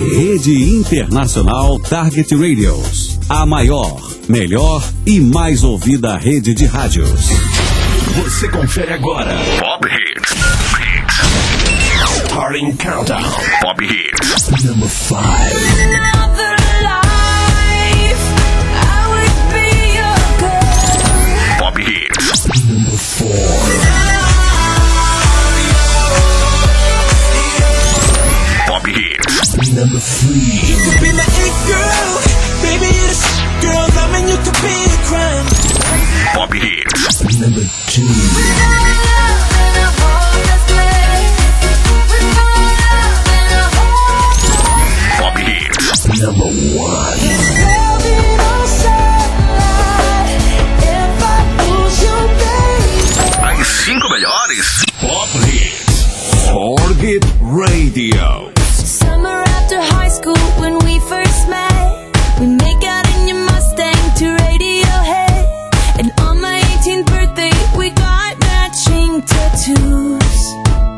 Rede Internacional Target Radios. A maior, melhor e mais ouvida rede de rádios. Você confere agora Pop Hits. Starting Countdown. Pop Hits. Number 5. Pop Hits. Number 4. Pop Hits. Number 3. You could be my it girl, baby you're the girl, loving you could be a crime. Pop Hits. Number 2. Pop Hits. Number 1. As 5 melhores Pop Hits. Target Radio. Summer after high school when we first met, we make out in your Mustang to Radiohead. And on my 18th birthday we got matching tattoos.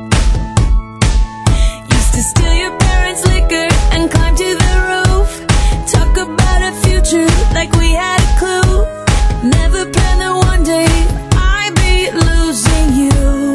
Used to steal your parents' liquor and climb to the roof. Talk about a future like we had a clue. Never planned that one day I'd be losing you.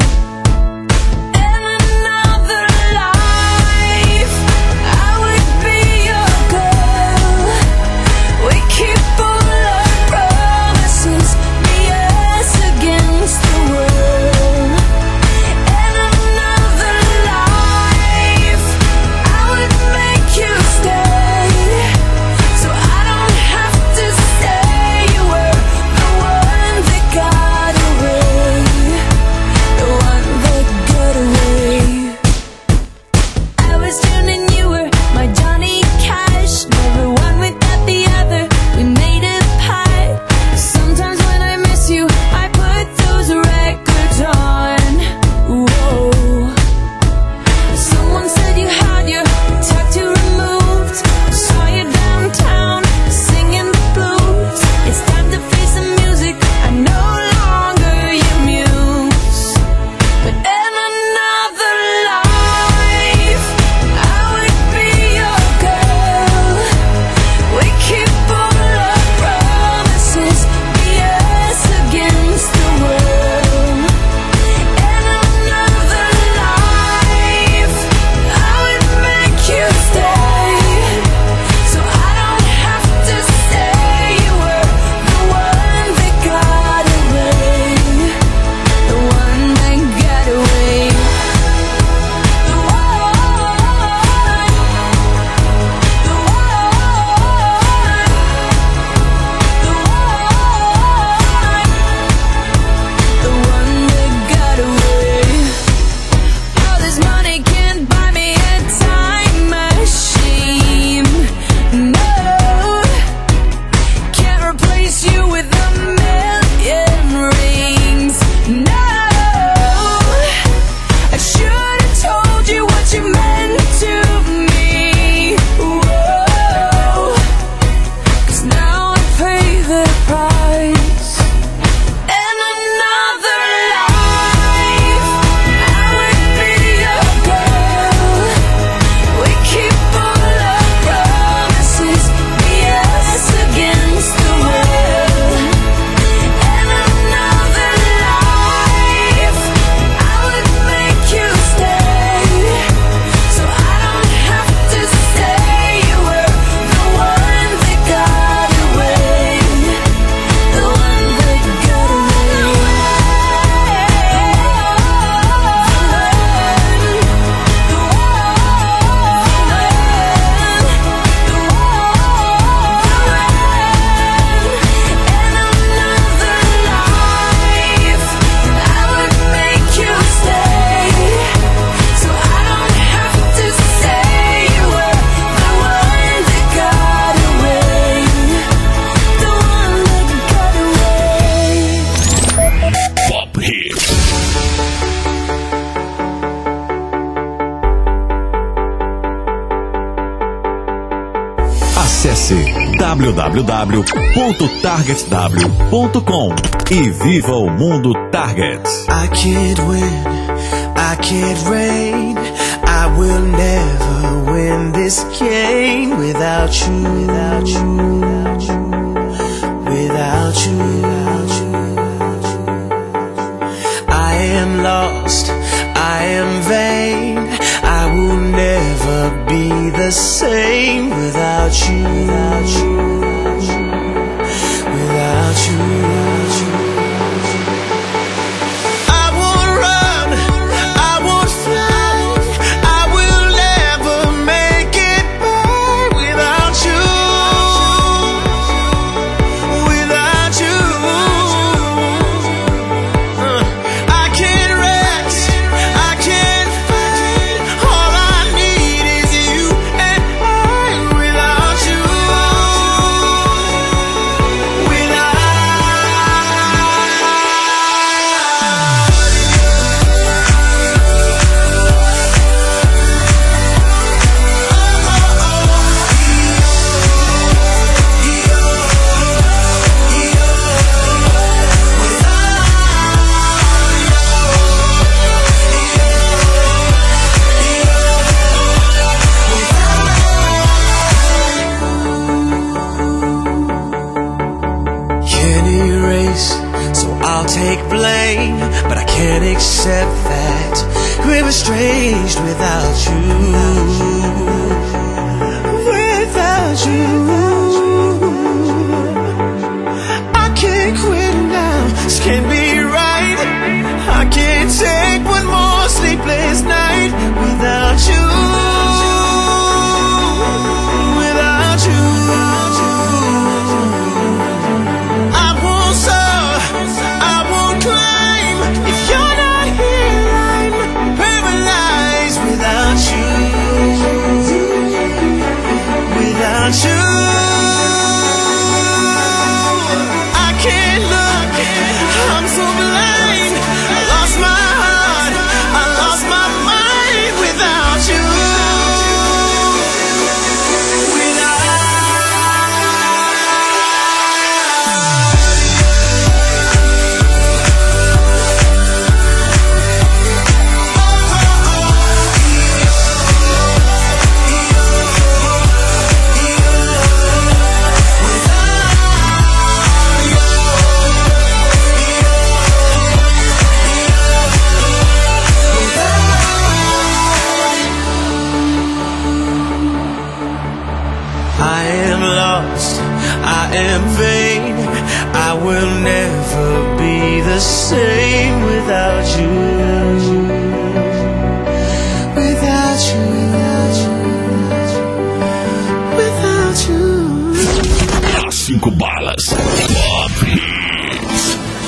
Acesse www.targetw.com e viva o mundo Target. I can't win, I can't reign, I will never win win this game without you, without you, without you, without you, without you. I am lost, I am vain, I will never be the same without you, without you, without you, without you. I won't run, I won't fly, I will never make it by without you, without you. I can't rest, I can't fight, all I need is you and I without you, can't erase, so I'll take blame, but I can't accept that we're estranged without you, without you. I can't quit now, this can't be right, I can't take one more sleepless night without you, without you. I won't soar, I won't climb, if you're not here I'm paralyzed without you, without you. I can't look, I'm so blind, I lost my heart, I lost my mind without you, I am lost, I am vain, I will never be the same without you, without you, without you, without you. As 5 balas. Pop Hits.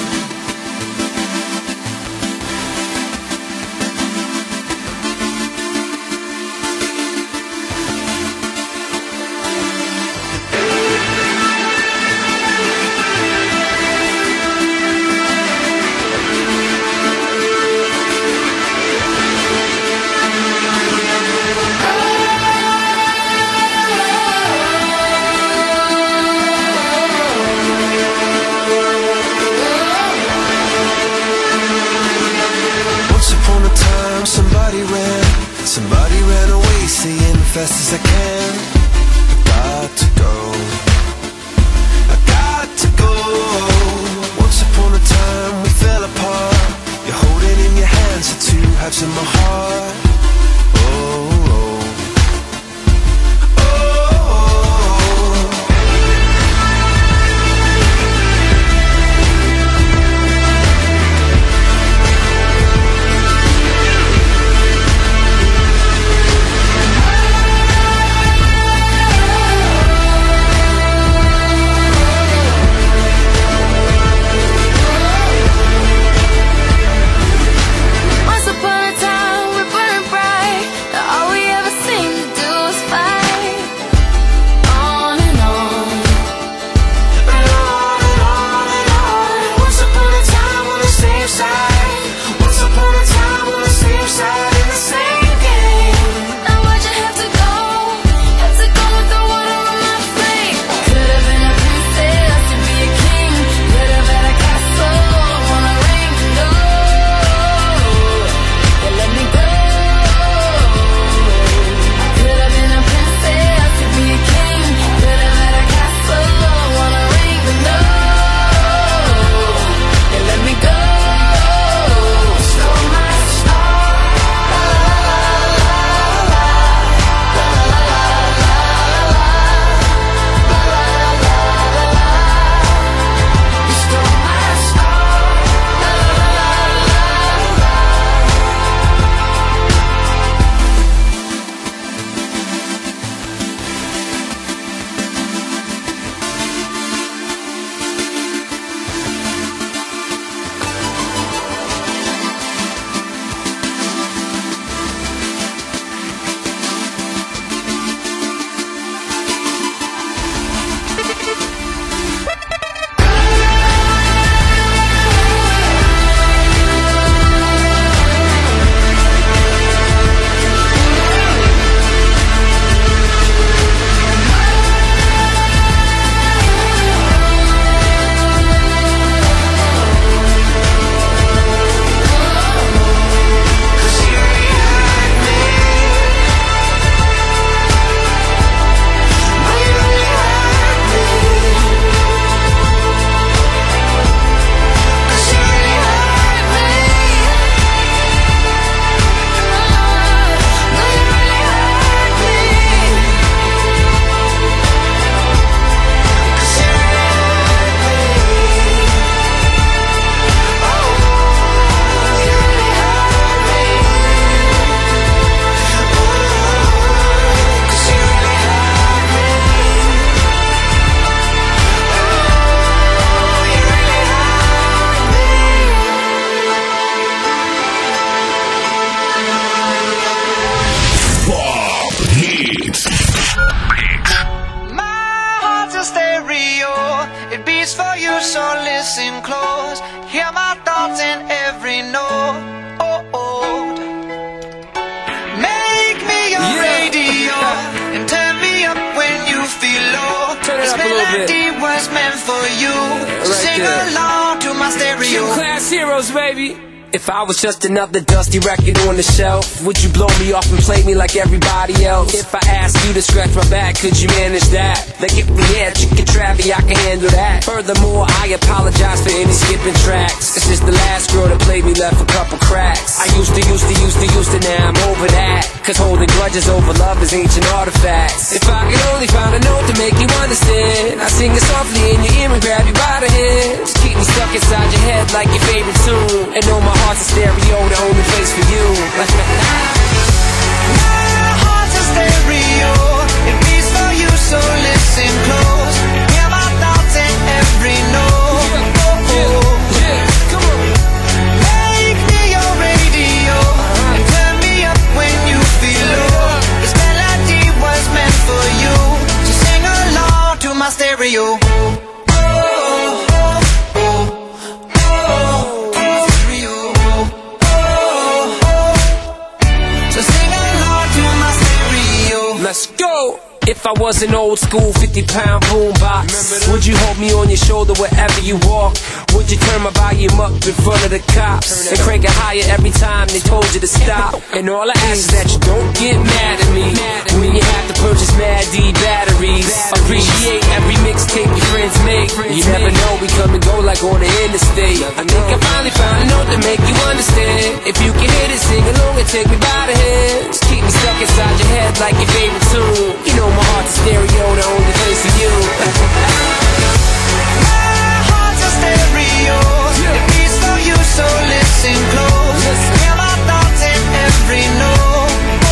Somebody ran away, saying fast as I can, I got to go, I got to go. Once upon a time we fell apart, you're holding in your hands the two halves of my heart. Oh, oh, Once upon a time we burned listen close. Hear my thoughts in every note. Make me your radio and turn me up when you feel low. This melody was meant for you. So sing along to my stereo. Gym Class Heroes, baby. If I was just another dusty record on the shelf, would you blow me off and play me like everybody else? If I asked you to scratch my back, could you manage that? Like if we had Chicken Travie, I can handle that. Furthermore, I apologize for any skipping tracks. It's just the last girl that played me left a couple cracks. I used to, now I'm over that. Cause holding grudges over love is ancient artifacts. If I could only find a note to make you understand, I sing it softly in your ear and grab you by the hand. Just keep me stuck inside your head like your favorite tune. And know my heart's a stereo, the only place for you. My heart's a stereo, it beats for you, so listen close. Hear my thoughts in every note. Come on. Make me your radio and turn me up when you feel low. This melody was meant for you, so sing along to my stereo. Let's go! If I was an old school 50-pound boombox, would you hold me on your shoulder wherever you walk? Would you turn my volume up in front of the cops and crank it higher every time they told you to stop? And all I ask is that you don't get mad at me when you have to purchase Mad D batteries. Appreciate every mixtape your friends make. You never know, we come and go like on the interstate. I think I finally found a note to make you understand. If you can hit it, sing along and take me by the hand. Just keep me stuck inside your head like your favorite tune. You know my heart's a stereo, the only place for you. My heart's a stereo, it beats for you, so listen close. Hear my thoughts in every note.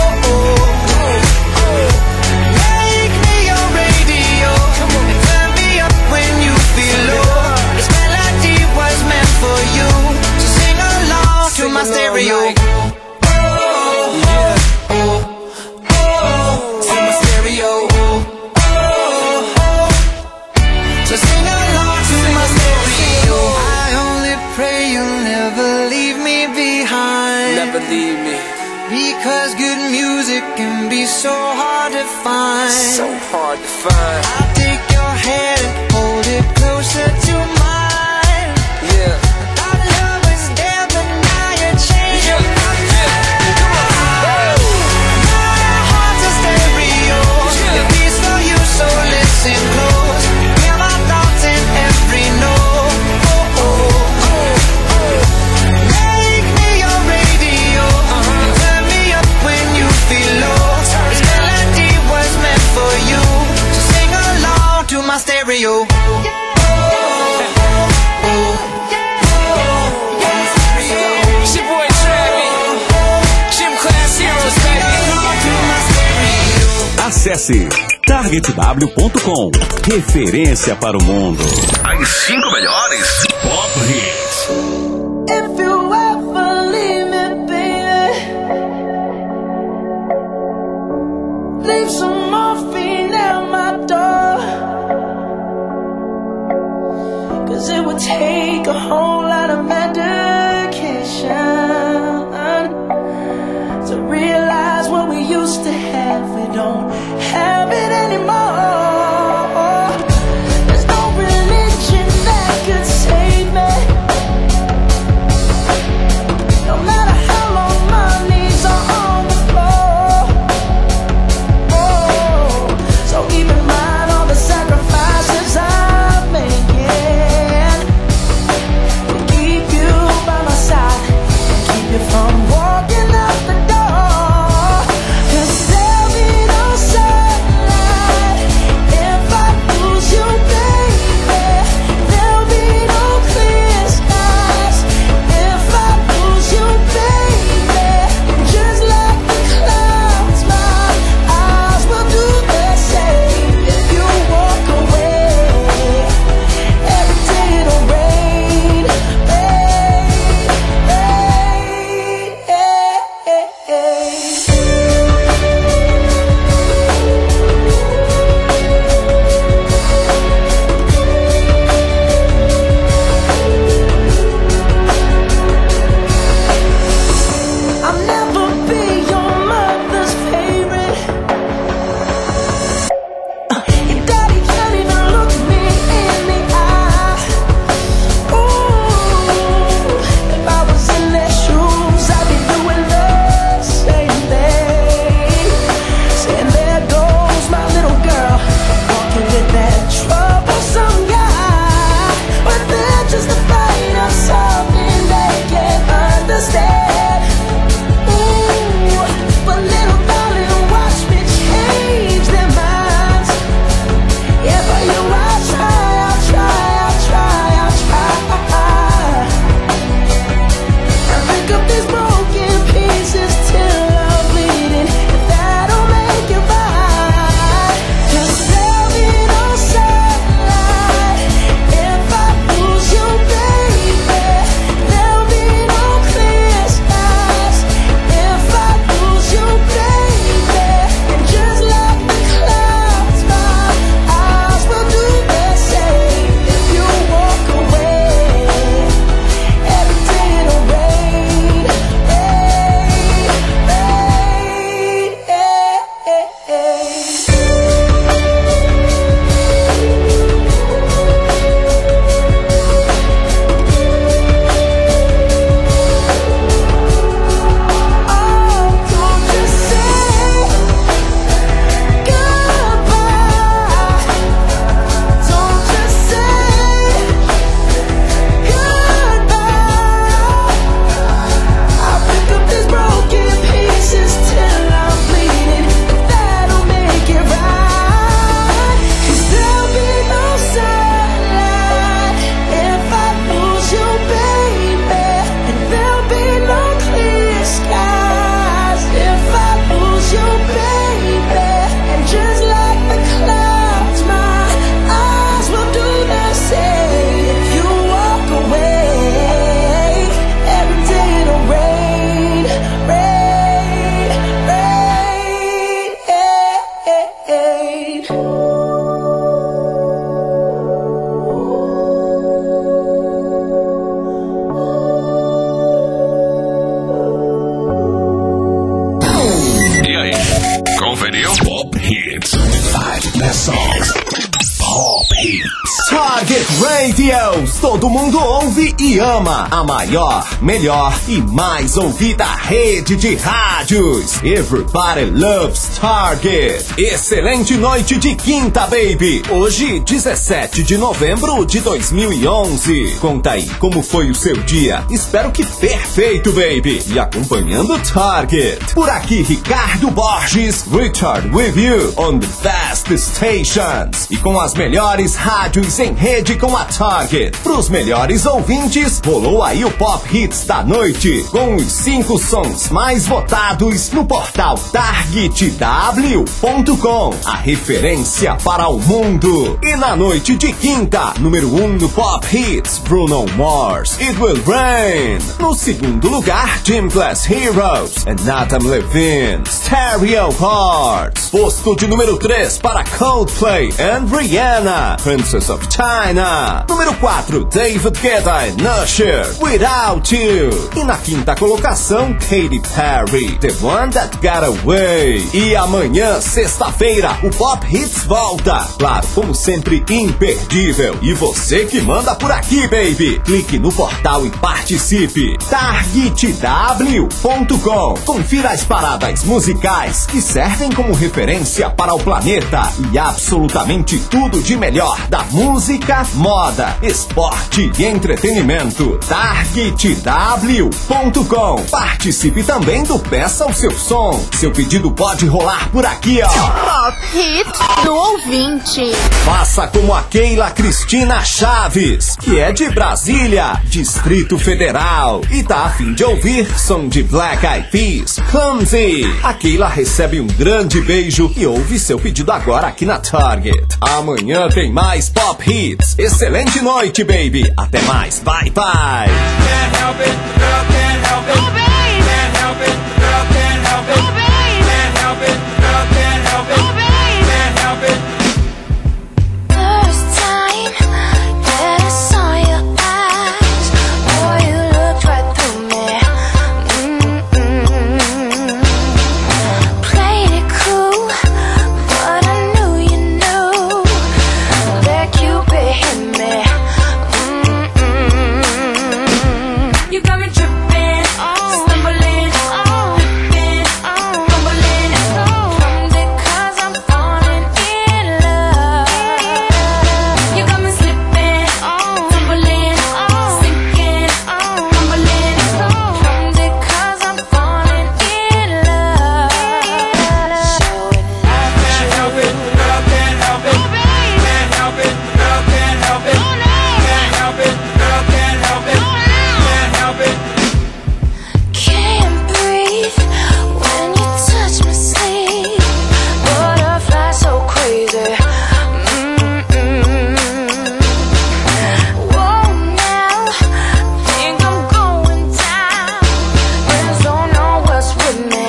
Make me your radio and turn me up when you feel low. This melody was meant for you, so sing along to my stereo. So sing along to my stereo. I only pray you'll never leave me behind. Never leave me. Because good music can be so hard to find. So hard to find. I'll take your hand and hold it closer to mine. Yeah. Our love was there, but now you're changing my mind. My heart's a stereo, it beats for you, so listen close. Hear my thoughts in every note. Make me your radio and turn me up when you feel low. This melody was meant for you, so sing along to my stereo. It's your boy Travie. Gym Class Heroes, baby. Acesse targetw.com. Referência para o mundo. As 5 melhores Pop Hits. If you ever leave me, baby, leave some morphine at my door. 'Cause it would take a whole lot of medication to realize what we used to have. We don't have it anymore. There's no religion that could save me. No matter how long my knees are on the floor. Oh, so keep in mind all the sacrifices I'm making to keep you by my side, keep you from walking out the door. 'Cause there'll be no sunlight conferiu? Pop Hits. 5 best songs. Pop Hits. Target Radios, todo mundo ouve e ama. A maior, melhor e mais ouvida rede de rádios. Everybody loves Target. Excelente noite de quinta, baby. Hoje, 17 de novembro de 2011. Conta aí como foi o seu dia. Espero que perfeito, baby. E acompanhando Target. Por aqui, Ricardo Borges, Richard with you on the best stations. E com as melhores rádios em rede com a Target. Pros melhores ouvintes, rolou aí o Pop Hits da noite, com os 5 sons mais votados no portal targetw.com, a referência para o mundo. E na noite de quinta, número 1 no Pop Hits, Bruno Mars, It Will Rain. No segundo lugar, Gym Class Heroes and Adam Levine, Stereo Hearts. Posto de número 3 para Coldplay and Rihanna, Princess of China. Número 4, David Guetta and Usher, Without You. E na quinta colocação, Katy Perry, The One That Got Away. E amanhã, sexta-feira, o Pop Hits volta. Claro, como sempre, imperdível. E você que manda por aqui, baby. Clique no portal e participe. targetw.com. Confira as paradas musicais que servem como referência para o planeta e absolutamente tudo de melhor da música, moda, esporte e entretenimento. targetw.com. Participe também do Peça o Seu Som. Seu pedido pode rolar por aqui, ó. Pop Hits do ouvinte. Faça como a Keila Cristina Chaves, que é de Brasília, Distrito Federal, e tá a fim de ouvir som de Black Eyed Peas, Clumsy. A Keila recebe um grande beijo e ouve seu pedido agora aqui na Target. Amanhã tem mais Pop Hits. Excelente noite, baby. Até mais. Bye, bye. Can't help it, girl, can't help it. Oh, baby. Can't help it, girl, can't help it. Oh, baby. Can't help it, girl, can't help it. Oh, baby. Can't help it. First time that I saw your eyes, boy, you looked right through me. Played it cool, but I knew you knew that Cupid hit me. You got me tripping, stumbling, flipping, fumbling. Comes it 'cause I'm falling in love. You got me slipping, tumbling, sinking, fumbling. Comes it 'cause I'm falling in love. Showing love. Can't help it, girl, can't help it. Oh, baby. Can't help it, girl, can't help it. Oh, no. Can't help it, girl, can't help it. Can't help it. Can't breathe when you touch my sleeve. Butterfly so crazy. Whoa, now think I'm going down. Friends don't know what's with me.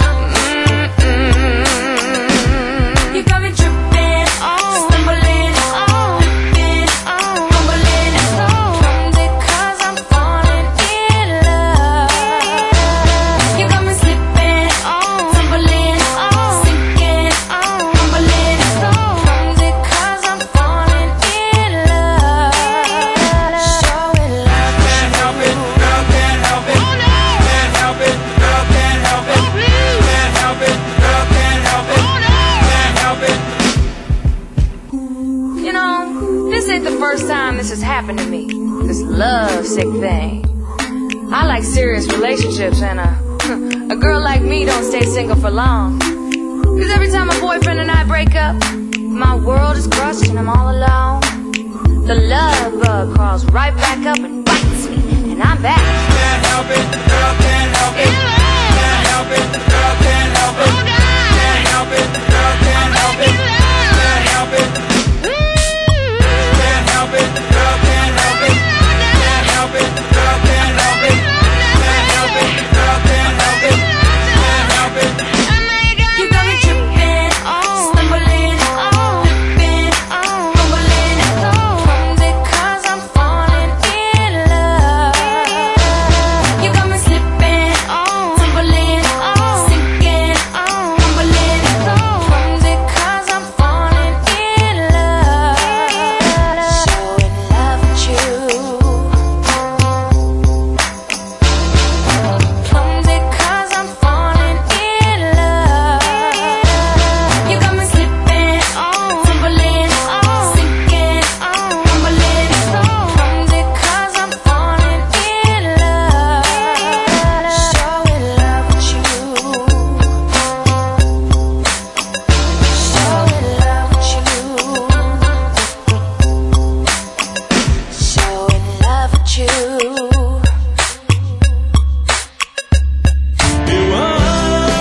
You got me tripping, stumbling, flipping, fumbling. Comes it 'cause I'm falling in love. You got me slipping, tumbling, sinking, fumbling. Comes it 'cause I'm falling in love. Showing love. Can't help it, girl, can't help it. Oh, no. Can't help it, girl, can't help it. Oh, please. Can't help it, girl, can't help it. Oh, no. Can't help it. You know, this ain't the first time this has happened to me. This love sick thing. I like serious relationships, and a girl like me don't stay single for long. Cause every time my boyfriend and I break up, my world is crushed and I'm all alone. The love bug crawls right back up and bites me, and I'm back. Can't help it, girl, can't help it. In love. Can't help it, girl, can't help it. Oh, God. Can't help it, girl, can't help it. In love. Can't help it. Can't help it, girl, can't help it. Can't help it, girl, can't help it. Can't help it, girl, can't help it. Can't help it. You got me tripping, stumbling, flipping, fumbling. Comes it 'cause I'm falling in love. You got me slipping,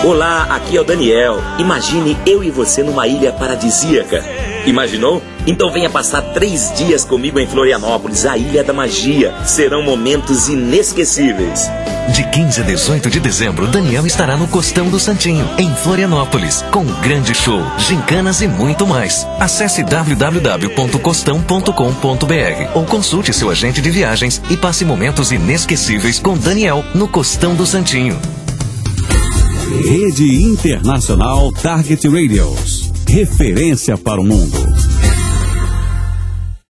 Olá, aqui é o Daniel. Imagine eu e você numa ilha paradisíaca. Imaginou? Então venha passar 3 dias comigo em Florianópolis, a Ilha da Magia. Serão momentos inesquecíveis. De 15 a 18 de dezembro, Daniel estará no Costão do Santinho, em Florianópolis, com um grande show, gincanas e muito mais. Acesse www.costão.com.br ou consulte seu agente de viagens e passe momentos inesquecíveis com Daniel no Costão do Santinho. Rede Internacional Target Radios. Referência para o mundo.